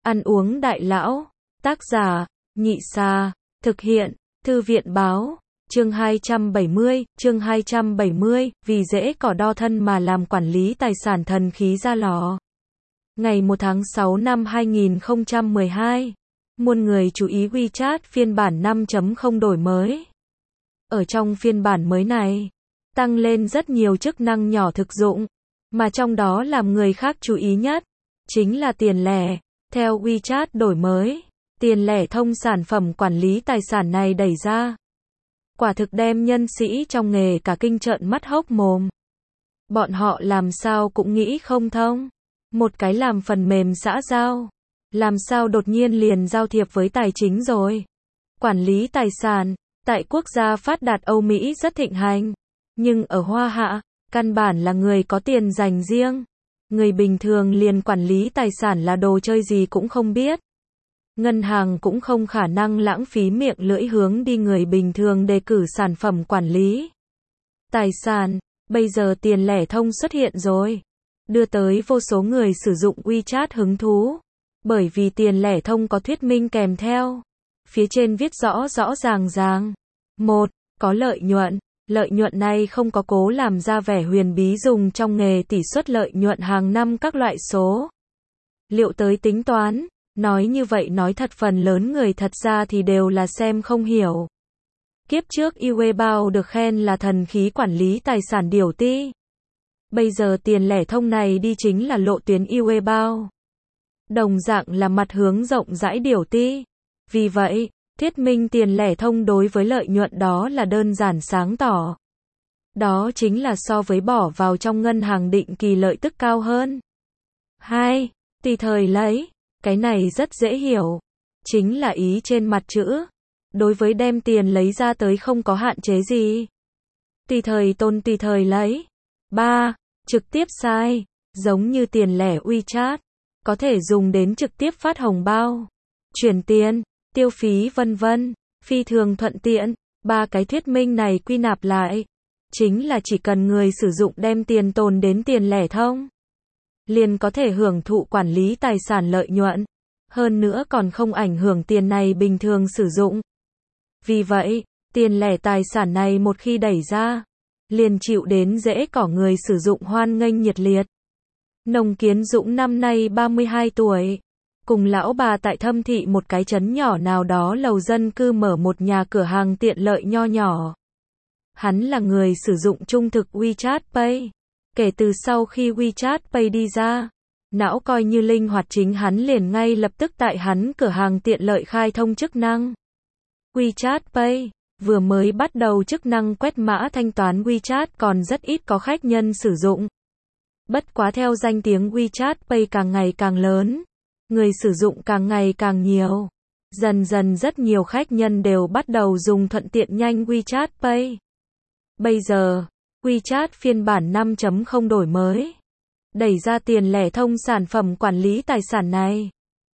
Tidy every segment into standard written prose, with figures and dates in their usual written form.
Ăn uống đại lão. Tác giả, Nhị Sa. Thực hiện, Thư viện Báo. Chương 270, vì dễ cỏ đo thân mà làm quản lý tài sản thần khí ra lò. Ngày 1 tháng 6 năm 2012, muôn người chú ý WeChat phiên bản 5.0 đổi mới. Ở trong phiên bản mới này, tăng lên rất nhiều chức năng nhỏ thực dụng, mà trong đó làm người khác chú ý nhất, chính là tiền lẻ. Theo WeChat đổi mới, tiền lẻ thông sản phẩm quản lý tài sản này đẩy ra. Quả thực đem nhân sĩ trong nghề cả kinh trợn mắt hốc mồm. Bọn họ làm sao cũng nghĩ không thông. Một cái làm phần mềm xã giao, làm sao đột nhiên liền giao thiệp với tài chính rồi. Quản lý tài sản, tại quốc gia phát đạt Âu Mỹ rất thịnh hành. Nhưng ở Hoa Hạ, căn bản là người có tiền dành riêng. Người bình thường liền quản lý tài sản là đồ chơi gì cũng không biết. Ngân hàng cũng không khả năng lãng phí miệng lưỡi hướng đi người bình thường đề cử sản phẩm quản lý tài sản. Bây giờ tiền lẻ thông xuất hiện rồi, đưa tới vô số người sử dụng WeChat hứng thú. Bởi vì tiền lẻ thông có thuyết minh kèm theo. Phía trên viết rõ rõ ràng. 1. Có lợi nhuận. Lợi nhuận này không có cố làm ra vẻ huyền bí dùng trong nghề tỷ suất lợi nhuận hàng năm các loại số liệu tới tính toán. Nói như vậy nói thật phần lớn người thật ra thì đều là xem không hiểu. Kiếp trước Iwebao được khen là thần khí quản lý tài sản điểu ti. Bây giờ tiền lẻ thông này đi chính là lộ tuyến Iwebao. Đồng dạng là mặt hướng rộng rãi điểu ti. Vì vậy, thuyết minh tiền lẻ thông đối với lợi nhuận đó là đơn giản sáng tỏ. Đó chính là so với bỏ vào trong ngân hàng định kỳ lợi tức cao hơn. 2. Tùy thời lấy. Cái này rất dễ hiểu. Chính là ý trên mặt chữ. Đối với đem tiền lấy ra tới không có hạn chế gì. Tùy thời tồn tùy thời lấy. 3. Trực tiếp sai. Giống như tiền lẻ WeChat. Có thể dùng đến trực tiếp phát hồng bao, chuyển tiền, tiêu phí vân vân. Phi thường thuận tiện. Ba cái thuyết minh này quy nạp lại, chính là chỉ cần người sử dụng đem tiền tồn đến tiền lẻ thông, liền có thể hưởng thụ quản lý tài sản lợi nhuận. Hơn nữa còn không ảnh hưởng tiền này bình thường sử dụng. Vì vậy, tiền lẻ tài sản này một khi đẩy ra, liền chịu đến dễ cỏ người sử dụng hoan nghênh nhiệt liệt. Nông Kiến Dũng năm nay 32 tuổi, cùng lão bà tại Thâm Thị một cái trấn nhỏ nào đó lầu dân cư mở một nhà cửa hàng tiện lợi nho nhỏ. Hắn là người sử dụng trung thực WeChat Pay. Kể từ sau khi WeChat Pay đi ra, não coi như linh hoạt chính hắn liền ngay lập tức tại hắn cửa hàng tiện lợi khai thông chức năng WeChat Pay. Vừa mới bắt đầu chức năng quét mã thanh toán WeChat còn rất ít có khách nhân sử dụng. Bất quá theo danh tiếng WeChat Pay càng ngày càng lớn, người sử dụng càng ngày càng nhiều, dần dần rất nhiều khách nhân đều bắt đầu dùng thuận tiện nhanh WeChat Pay. Bây giờ, WeChat phiên bản 5.0 đổi mới, đẩy ra tiền lẻ thông sản phẩm quản lý tài sản này.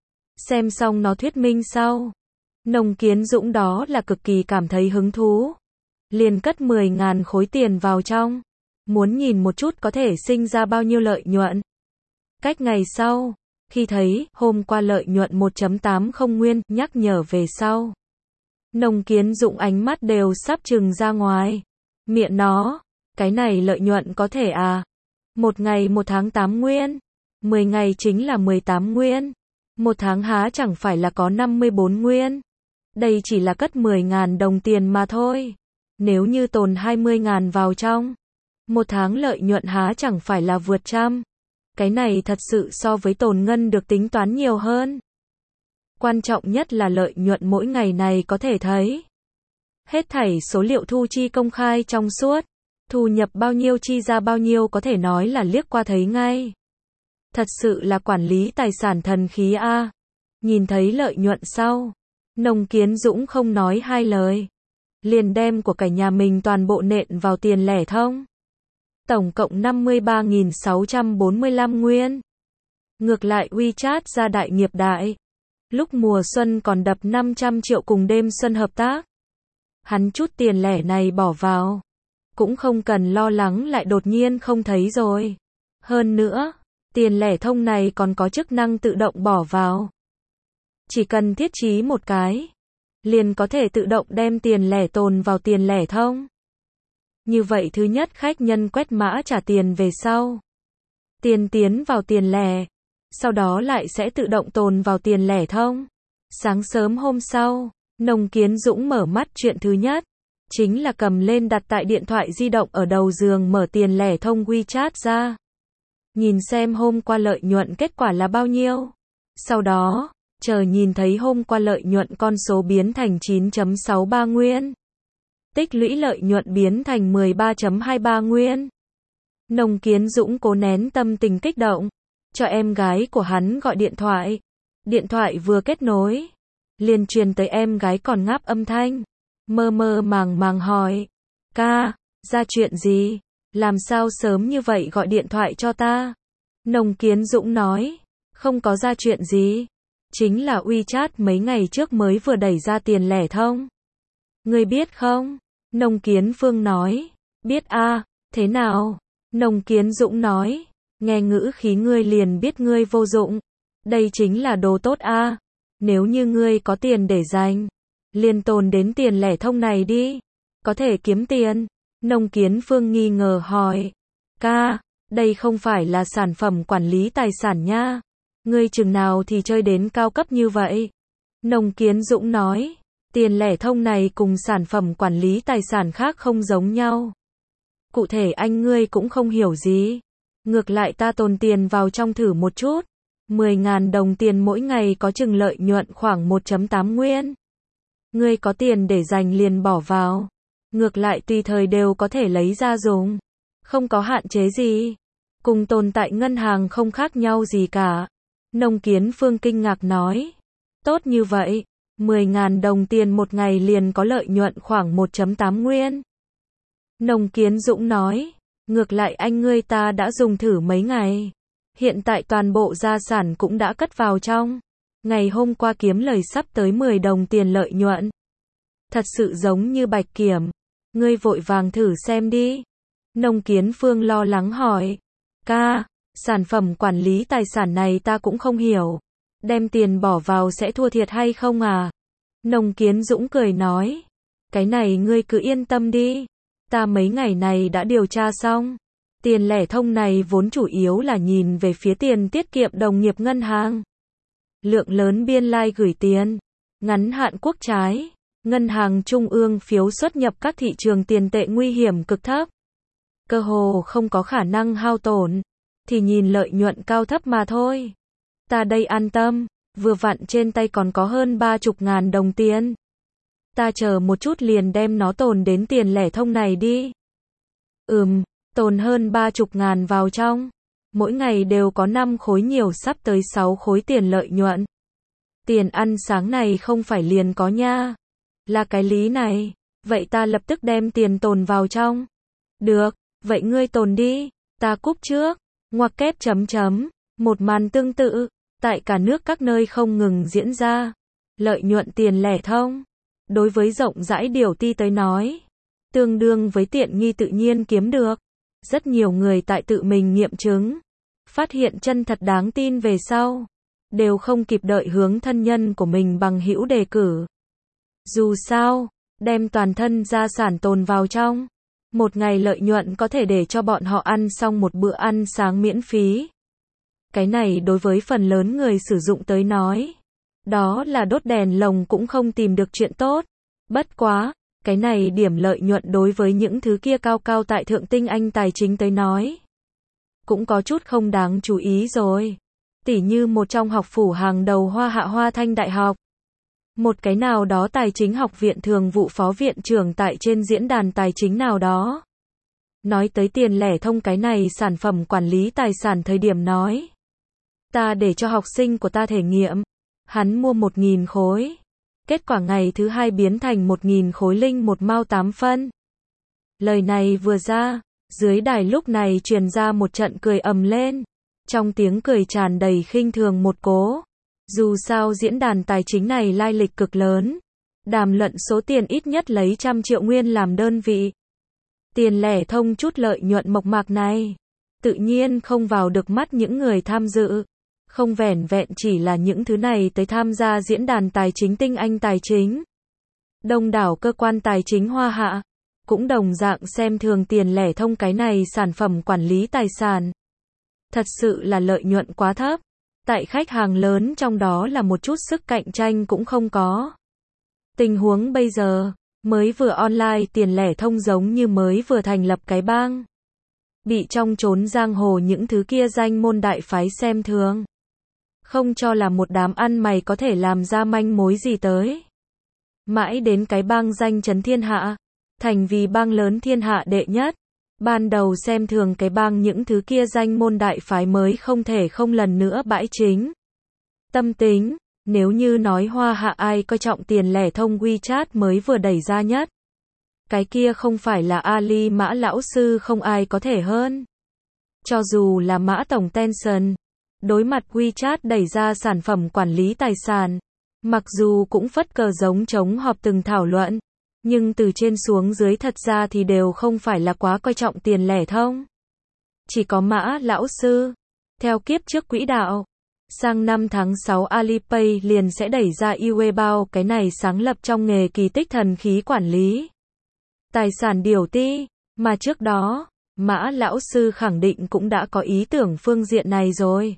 Xem xong nó thuyết minh sau, Nông Kiến Dũng đó là cực kỳ cảm thấy hứng thú. Liền cất 10.000 khối tiền vào trong. Muốn nhìn một chút có thể sinh ra bao nhiêu lợi nhuận. Cách ngày sau, khi thấy hôm qua lợi nhuận 1.80 nguyên nhắc nhở về sau, Nông Kiến Dũng ánh mắt đều sắp trừng ra ngoài. Miệng nó, cái này lợi nhuận có thể à? Một ngày 1 tháng 8 nguyên, 10 ngày chính là 18 nguyên, 1 tháng há chẳng phải là có 54 nguyên. Đây chỉ là cất 10.000 đồng tiền mà thôi. Nếu như tồn 20.000 vào trong, 1 tháng lợi nhuận há chẳng phải là vượt trăm. Cái này thật sự so với tồn ngân được tính toán nhiều hơn. Quan trọng nhất là lợi nhuận mỗi ngày này có thể thấy. Hết thảy số liệu thu chi công khai trong suốt. Thu nhập bao nhiêu chi ra bao nhiêu có thể nói là liếc qua thấy ngay. Thật sự là quản lý tài sản thần khí a. Nhìn thấy lợi nhuận sau, Nông Kiến Dũng không nói hai lời, liền đem của cả nhà mình toàn bộ nện vào tiền lẻ thông. Tổng cộng 53.645 nguyên. Ngược lại WeChat ra đại nghiệp đại. Lúc mùa xuân còn đập 500 triệu cùng đêm xuân hợp tác. Hắn chút tiền lẻ này bỏ vào, cũng không cần lo lắng lại đột nhiên không thấy rồi. Hơn nữa, tiền lẻ thông này còn có chức năng tự động bỏ vào. Chỉ cần thiết trí một cái, liền có thể tự động đem tiền lẻ tồn vào tiền lẻ thông. Như vậy thứ nhất khách nhân quét mã trả tiền về sau, tiền tiến vào tiền lẻ, sau đó lại sẽ tự động tồn vào tiền lẻ thông. Sáng sớm hôm sau, Nông Kiến Dũng mở mắt chuyện thứ nhất, chính là cầm lên đặt tại điện thoại di động ở đầu giường mở tiền lẻ thông WeChat ra. Nhìn xem hôm qua lợi nhuận kết quả là bao nhiêu. Sau đó, chờ nhìn thấy hôm qua lợi nhuận con số biến thành 9.63 nguyên. Tích lũy lợi nhuận biến thành 13.23 nguyên. Nông Kiến Dũng cố nén tâm tình kích động, cho em gái của hắn gọi điện thoại. Điện thoại vừa kết nối, liền truyền tới em gái còn ngáp âm thanh, mơ mơ màng màng hỏi, ca, ra chuyện gì? Làm sao sớm như vậy gọi điện thoại cho ta? Nông Kiến Dũng nói, không có ra chuyện gì, chính là WeChat mấy ngày trước mới vừa đẩy ra tiền lẻ thông. Ngươi biết không? Nông Kiến Phương nói, biết a, thế nào? Nông Kiến Dũng nói, nghe ngữ khí ngươi liền biết ngươi vô dụng. Đây chính là đồ tốt a. Nếu như ngươi có tiền để dành, liền tồn đến tiền lẻ thông này đi, có thể kiếm tiền. Nông Kiến Phương nghi ngờ hỏi, ca, đây không phải là sản phẩm quản lý tài sản nha. Ngươi chừng nào thì chơi đến cao cấp như vậy? Nông Kiến Dũng nói, tiền lẻ thông này cùng sản phẩm quản lý tài sản khác không giống nhau. Cụ thể anh ngươi cũng không hiểu gì. Ngược lại ta tồn tiền vào trong thử một chút. 10.000 đồng tiền mỗi ngày có chừng lợi nhuận khoảng 1.8 nguyên. Ngươi có tiền để dành liền bỏ vào. Ngược lại tùy thời đều có thể lấy ra dùng. Không có hạn chế gì. Cùng tồn tại ngân hàng không khác nhau gì cả. Nông Kiến Phương kinh ngạc nói. Tốt như vậy, 10.000 đồng tiền một ngày liền có lợi nhuận khoảng 1.8 nguyên. Nông Kiến Dũng nói, ngược lại anh ngươi ta đã dùng thử mấy ngày. Hiện tại toàn bộ gia sản cũng đã cất vào trong. Ngày hôm qua kiếm lời sắp tới 10 đồng tiền lợi nhuận. Thật sự giống như bạch kiểm. Ngươi vội vàng thử xem đi. Nông Kiến Phương lo lắng hỏi. Ca, sản phẩm quản lý tài sản này ta cũng không hiểu. Đem tiền bỏ vào sẽ thua thiệt hay không à? Nông Kiến Dũng cười nói. Cái này ngươi cứ yên tâm đi. Ta mấy ngày này đã điều tra xong. Tiền lẻ thông này vốn chủ yếu là nhìn về phía tiền tiết kiệm đồng nghiệp ngân hàng. Lượng lớn biên lai gửi tiền, ngắn hạn quốc trái, ngân hàng trung ương phiếu xuất nhập các thị trường tiền tệ nguy hiểm cực thấp. Cơ hồ không có khả năng hao tổn, thì nhìn lợi nhuận cao thấp mà thôi. Ta đây an tâm, vừa vặn trên tay còn có hơn 30.000 đồng tiền. Ta chờ một chút liền đem nó tồn đến tiền lẻ thông này đi. Tồn hơn 30.000 vào trong. Mỗi ngày đều có 5 khối nhiều sắp tới 6 khối tiền lợi nhuận. Tiền ăn sáng này không phải liền có nha. Là cái lý này. Vậy ta lập tức đem tiền tồn vào trong. Được, vậy ngươi tồn đi. Ta cúp trước. Ngoặc kép chấm chấm. Một màn tương tự. Tại cả nước các nơi không ngừng diễn ra. Lợi nhuận tiền lẻ thông. Đối với rộng rãi điều ti tới nói. Tương đương với tiện nghi tự nhiên kiếm được. Rất nhiều người tại tự mình nghiệm chứng. Phát hiện chân thật đáng tin về sau. Đều không kịp đợi hướng thân nhân của mình bằng hữu đề cử. Dù sao, đem toàn thân gia sản tồn vào trong. Một ngày lợi nhuận có thể để cho bọn họ ăn xong một bữa ăn sáng miễn phí. Cái này đối với phần lớn người sử dụng tới nói. Đó là đốt đèn lồng cũng không tìm được chuyện tốt. Bất quá, cái này điểm lợi nhuận đối với những thứ kia cao cao tại thượng tinh anh tài chính tới nói. Cũng có chút không đáng chú ý rồi. Tỉ như một trong học phủ hàng đầu Hoa Hạ Hoa Thanh Đại học. Một cái nào đó tài chính học viện thường vụ phó viện trưởng tại trên diễn đàn tài chính nào đó. Nói tới tiền lẻ thông cái này sản phẩm quản lý tài sản thời điểm nói. Ta để cho học sinh của ta thể nghiệm. Hắn mua 1.000 khối. Kết quả ngày thứ hai biến thành 1.000 khối linh một mao 8 phân. Lời này vừa ra, dưới đài lúc này truyền ra một trận cười ầm lên. Trong tiếng cười tràn đầy khinh thường một cố. Dù sao diễn đàn tài chính này lai lịch cực lớn. Đàm luận số tiền ít nhất lấy 100 triệu nguyên làm đơn vị. Tiền lẻ thông chút lợi nhuận mộc mạc này. Tự nhiên không vào được mắt những người tham dự. Không vẻn vẹn chỉ là những thứ này tới tham gia diễn đàn tài chính tinh anh tài chính. Đông đảo cơ quan tài chính Hoa Hạ cũng đồng dạng xem thường tiền lẻ thông cái này sản phẩm quản lý tài sản. Thật sự là lợi nhuận quá thấp. Tại khách hàng lớn trong đó là một chút sức cạnh tranh cũng không có. Tình huống bây giờ, mới vừa online tiền lẻ thông giống như mới vừa thành lập cái bang. Bị trong chốn giang hồ những thứ kia danh môn đại phái xem thường. Không cho là một đám ăn mày có thể làm ra manh mối gì tới. Mãi đến cái bang danh chấn thiên hạ, thành vì bang lớn thiên hạ đệ nhất. Ban đầu xem thường cái bang những thứ kia danh môn đại phái mới không thể không lần nữa bãi chính. Tâm tính, nếu như nói Hoa Hạ ai coi trọng tiền lẻ thông WeChat mới vừa đẩy ra nhất. Cái kia không phải là Ali Mã lão sư không ai có thể hơn. Cho dù là Mã tổng Tencent, đối mặt WeChat đẩy ra sản phẩm quản lý tài sản, mặc dù cũng phất cờ giống chống họp từng thảo luận, nhưng từ trên xuống dưới thật ra thì đều không phải là quá coi trọng tiền lẻ thông. Chỉ có Mã lão sư, theo kiếp trước quỹ đạo, sang năm tháng 6 Alipay liền sẽ đẩy ra Yuebao, cái này sáng lập trong nghề kỳ tích thần khí quản lý tài sản điều ti, mà trước đó, Mã lão sư khẳng định cũng đã có ý tưởng phương diện này rồi.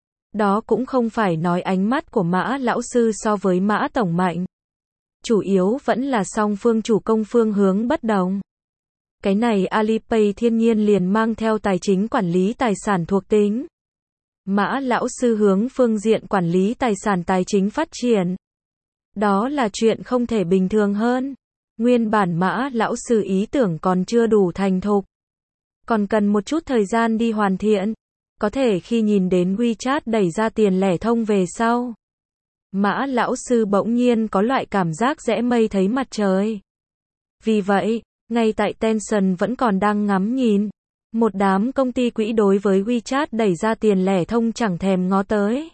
Đó cũng không phải nói ánh mắt của Mã lão sư so với Mã tổng mạnh. Chủ yếu vẫn là song phương chủ công phương hướng bất đồng. Cái này Alipay thiên nhiên liền mang theo tài chính quản lý tài sản thuộc tính. Mã lão sư hướng phương diện quản lý tài sản tài chính phát triển. Đó là chuyện không thể bình thường hơn. Nguyên bản Mã lão sư ý tưởng còn chưa đủ thành thục. Còn cần một chút thời gian đi hoàn thiện. Có thể khi nhìn đến WeChat đẩy ra tiền lẻ thông về sau, Mã lão sư bỗng nhiên có loại cảm giác rẽ mây thấy mặt trời. Vì vậy, ngay tại Tencent vẫn còn đang ngắm nhìn, một đám công ty quỹ đối với WeChat đẩy ra tiền lẻ thông chẳng thèm ngó tới.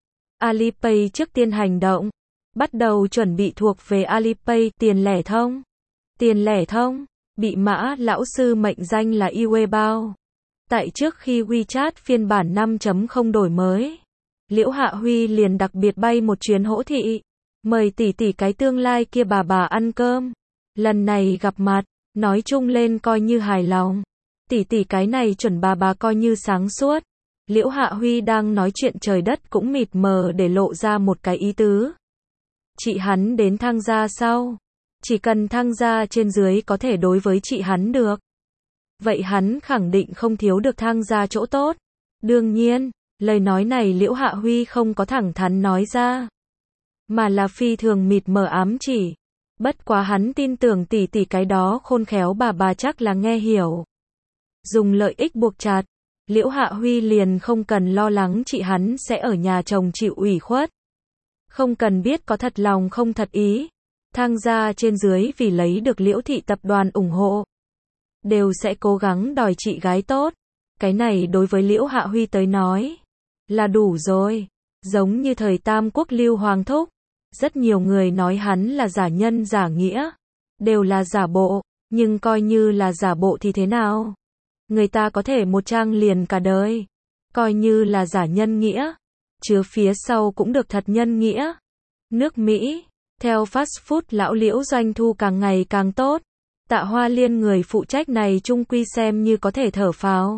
Alipay trước tiên hành động, bắt đầu chuẩn bị thuộc về Alipay tiền lẻ thông. Tiền lẻ thông, bị Mã lão sư mệnh danh là Yuebao. Tại trước khi WeChat phiên bản 5.0 đổi mới, Liễu Hạ Huy liền đặc biệt bay một chuyến hỗ thị, mời tỷ cái tương lai kia bà ăn cơm. Lần này gặp mặt, nói chung lên coi như hài lòng. Tỷ cái này chuẩn bà coi như sáng suốt. Liễu Hạ Huy đang nói chuyện trời đất cũng mịt mờ để lộ ra một cái ý tứ. Chị hắn đến thang gia sau. Chỉ cần thang gia trên dưới có thể đối với chị hắn được. Vậy hắn khẳng định không thiếu được thang gia chỗ tốt. Đương nhiên, lời nói này Liễu Hạ Huy không có thẳng thắn nói ra, mà là phi thường mịt mờ ám chỉ. Bất quá hắn tin tưởng tỷ cái đó khôn khéo bà chắc là nghe hiểu. Dùng lợi ích buộc chặt, Liễu Hạ Huy liền không cần lo lắng chị hắn sẽ ở nhà chồng chịu ủy khuất. Không cần biết có thật lòng không thật ý. Thang gia trên dưới vì lấy được Liễu thị tập đoàn ủng hộ, đều sẽ cố gắng đòi chị gái tốt. Cái này đối với Liễu Hạ Huy tới nói là đủ rồi. Giống như thời Tam Quốc Lưu Hoàng Thúc, rất nhiều người nói hắn là giả nhân giả nghĩa, đều là giả bộ, nhưng coi như là giả bộ thì thế nào? Người ta có thể một trang liền cả đời, coi như là giả nhân nghĩa, chứa phía sau cũng được thật nhân nghĩa. Nước Mỹ, theo fast food lão Liễu doanh thu càng ngày càng tốt. Tạ Hoa Liên người phụ trách này chung quy xem như có thể thở phào.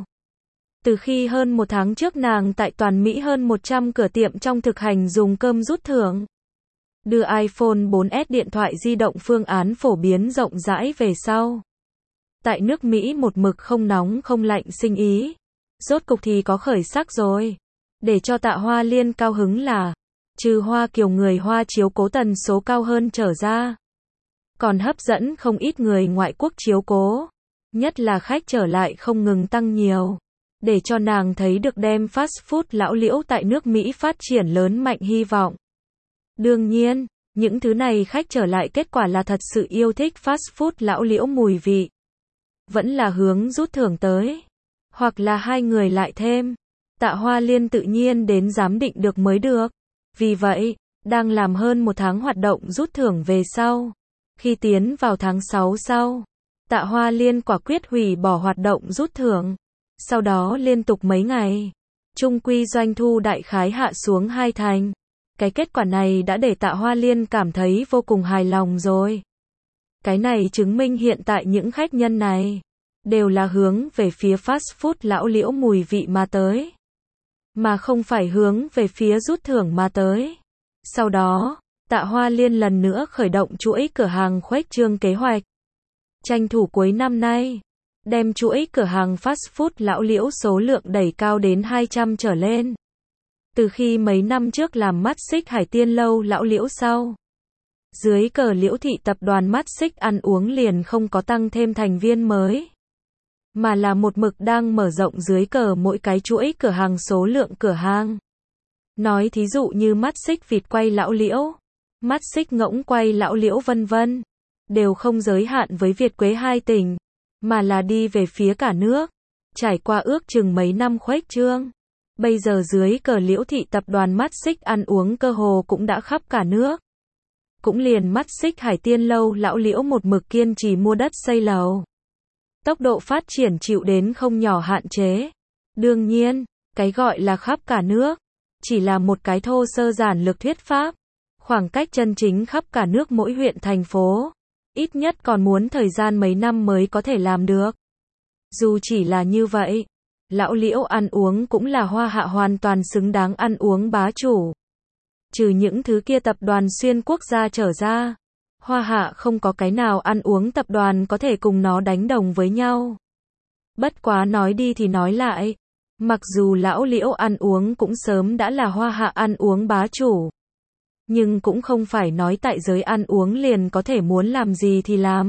Từ khi hơn một tháng trước nàng tại toàn Mỹ hơn 100 cửa tiệm trong thực hành dùng cơm rút thưởng, đưa iPhone 4S điện thoại di động phương án phổ biến rộng rãi về sau. Tại nước Mỹ một mực không nóng không lạnh sinh ý. Rốt cục thì có khởi sắc rồi. Để cho Tạ Hoa Liên cao hứng là, trừ Hoa Kiều người Hoa chiếu cố tần số cao hơn trở ra, còn hấp dẫn không ít người ngoại quốc chiếu cố. Nhất là khách trở lại không ngừng tăng nhiều. Để cho nàng thấy được đem fast food lão Liễu tại nước Mỹ phát triển lớn mạnh hy vọng. Đương nhiên, những thứ này khách trở lại kết quả là thật sự yêu thích fast food lão Liễu mùi vị. Vẫn là hướng rút thưởng tới. Hoặc là hai người lại thêm. Tạ Hoa Liên tự nhiên đến giám định được mới được. Vì vậy, đang làm hơn một tháng hoạt động rút thưởng về sau. Khi tiến vào tháng 6 sau, Tạ Hoa Liên quả quyết hủy bỏ hoạt động rút thưởng. Sau đó liên tục mấy ngày, chung quy doanh thu đại khái hạ xuống 2 thành. Cái kết quả này đã để Tạ Hoa Liên cảm thấy vô cùng hài lòng rồi. Cái này chứng minh hiện tại những khách nhân này đều là hướng về phía fast food lão Liễu mùi vị mà tới, mà không phải hướng về phía rút thưởng mà tới. Sau đó, Tạ Hoa Liên lần nữa khởi động chuỗi cửa hàng khuếch trương kế hoạch. Tranh thủ cuối năm nay, đem chuỗi cửa hàng fast food lão Liễu số lượng đẩy cao đến 200 trở lên. Từ khi mấy năm trước làm mắt xích Hải Tiên lâu lão Liễu sau, dưới cờ Liễu thị tập đoàn mắt xích ăn uống liền không có tăng thêm thành viên mới, mà là một mực đang mở rộng dưới cờ mỗi cái chuỗi cửa hàng số lượng cửa hàng. Nói thí dụ như mắt xích vịt quay lão Liễu, mắt xích ngỗng quay lão Liễu vân vân, đều không giới hạn với Việt Quế 2 tỉnh, mà là đi về phía cả nước. Trải qua ước chừng mấy năm khuếch trương, bây giờ dưới cờ Liễu thị tập đoàn mắt xích ăn uống cơ hồ cũng đã khắp cả nước. Cũng liền mắt xích Hải Tiên lâu lão Liễu một mực kiên trì mua đất xây lầu. Tốc độ phát triển chịu đến không nhỏ hạn chế. Đương nhiên, cái gọi là khắp cả nước, chỉ là một cái thô sơ giản lược thuyết pháp. Khoảng cách chân chính khắp cả nước mỗi huyện thành phố, ít nhất còn muốn thời gian mấy năm mới có thể làm được. Dù chỉ là như vậy, lão Liễu ăn uống cũng là Hoa Hạ hoàn toàn xứng đáng ăn uống bá chủ. Trừ những thứ kia tập đoàn xuyên quốc gia trở ra, Hoa Hạ không có cái nào ăn uống tập đoàn có thể cùng nó đánh đồng với nhau. Bất quá nói đi thì nói lại, mặc dù lão Liễu ăn uống cũng sớm đã là Hoa Hạ ăn uống bá chủ, nhưng cũng không phải nói tại giới ăn uống liền có thể muốn làm gì thì làm.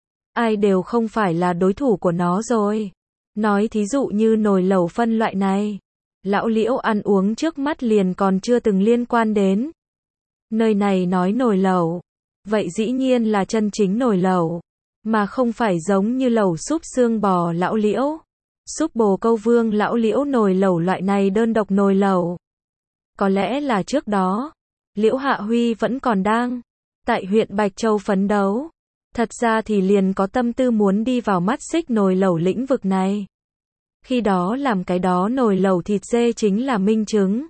Ai đều không phải là đối thủ của nó rồi. Nói thí dụ như nồi lẩu phân loại này, lão Liễu ăn uống trước mắt liền còn chưa từng liên quan đến. Nơi này nói nồi lẩu, vậy dĩ nhiên là chân chính nồi lẩu, mà không phải giống như lẩu súp xương bò lão Liễu, súp bồ câu vương lão Liễu nồi lẩu loại này đơn độc nồi lẩu. Có lẽ là trước đó, Liễu Hạ Huy vẫn còn đang tại huyện Bạch Châu phấn đấu. Thật ra thì liền có tâm tư muốn đi vào mắt xích nồi lẩu lĩnh vực này. Khi đó làm cái đó nồi lẩu thịt dê chính là minh chứng.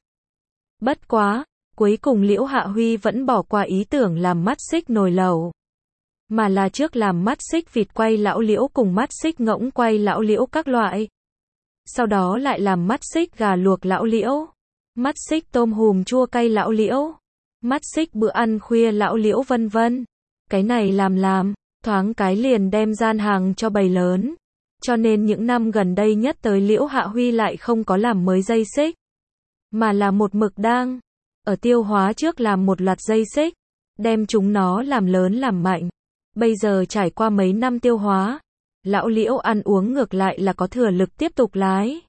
Bất quá, cuối cùng Liễu Hạ Huy vẫn bỏ qua ý tưởng làm mắt xích nồi lẩu, mà là trước làm mắt xích vịt quay lão Liễu cùng mắt xích ngỗng quay lão Liễu các loại. Sau đó lại làm mắt xích gà luộc lão Liễu, mắt xích tôm hùm chua cay lão Liễu, mắt xích bữa ăn khuya lão Liễu vân vân. Cái này làm, thoáng cái liền đem gian hàng cho bầy lớn. Cho nên những năm gần đây nhất tới Liễu Hạ Huy lại không có làm mới dây xích, mà là một mực đang ở tiêu hóa trước làm một loạt dây xích, đem chúng nó làm lớn làm mạnh. Bây giờ trải qua mấy năm tiêu hóa, lão Liễu ăn uống ngược lại là có thừa lực tiếp tục lái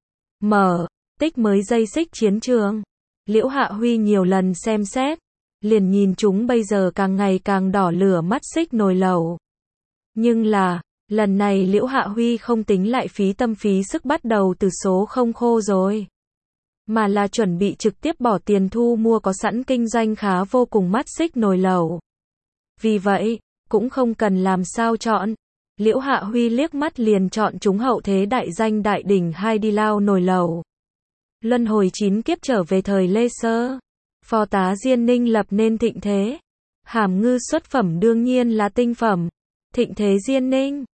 mở tích mới dây xích chiến trường. Liễu Hạ Huy nhiều lần xem xét, liền nhìn chúng bây giờ càng ngày càng đỏ lửa mắt xích nồi lẩu. Nhưng là, lần này Liễu Hạ Huy không tính lại phí tâm phí sức bắt đầu từ số không khô rồi, mà là chuẩn bị trực tiếp bỏ tiền thu mua có sẵn kinh doanh khá vô cùng mắt xích nồi lẩu. Vì vậy, cũng không cần làm sao chọn. Liễu Hạ Huy liếc mắt liền chọn chúng hậu thế đại danh đại đỉnh hai đi lao nồi lẩu. Luân hồi 9 kiếp trở về thời Lê Sơ, phò tá Diên Ninh lập nên thịnh thế. Hàm ngư xuất phẩm đương nhiên là tinh phẩm. Thịnh thế Diên Ninh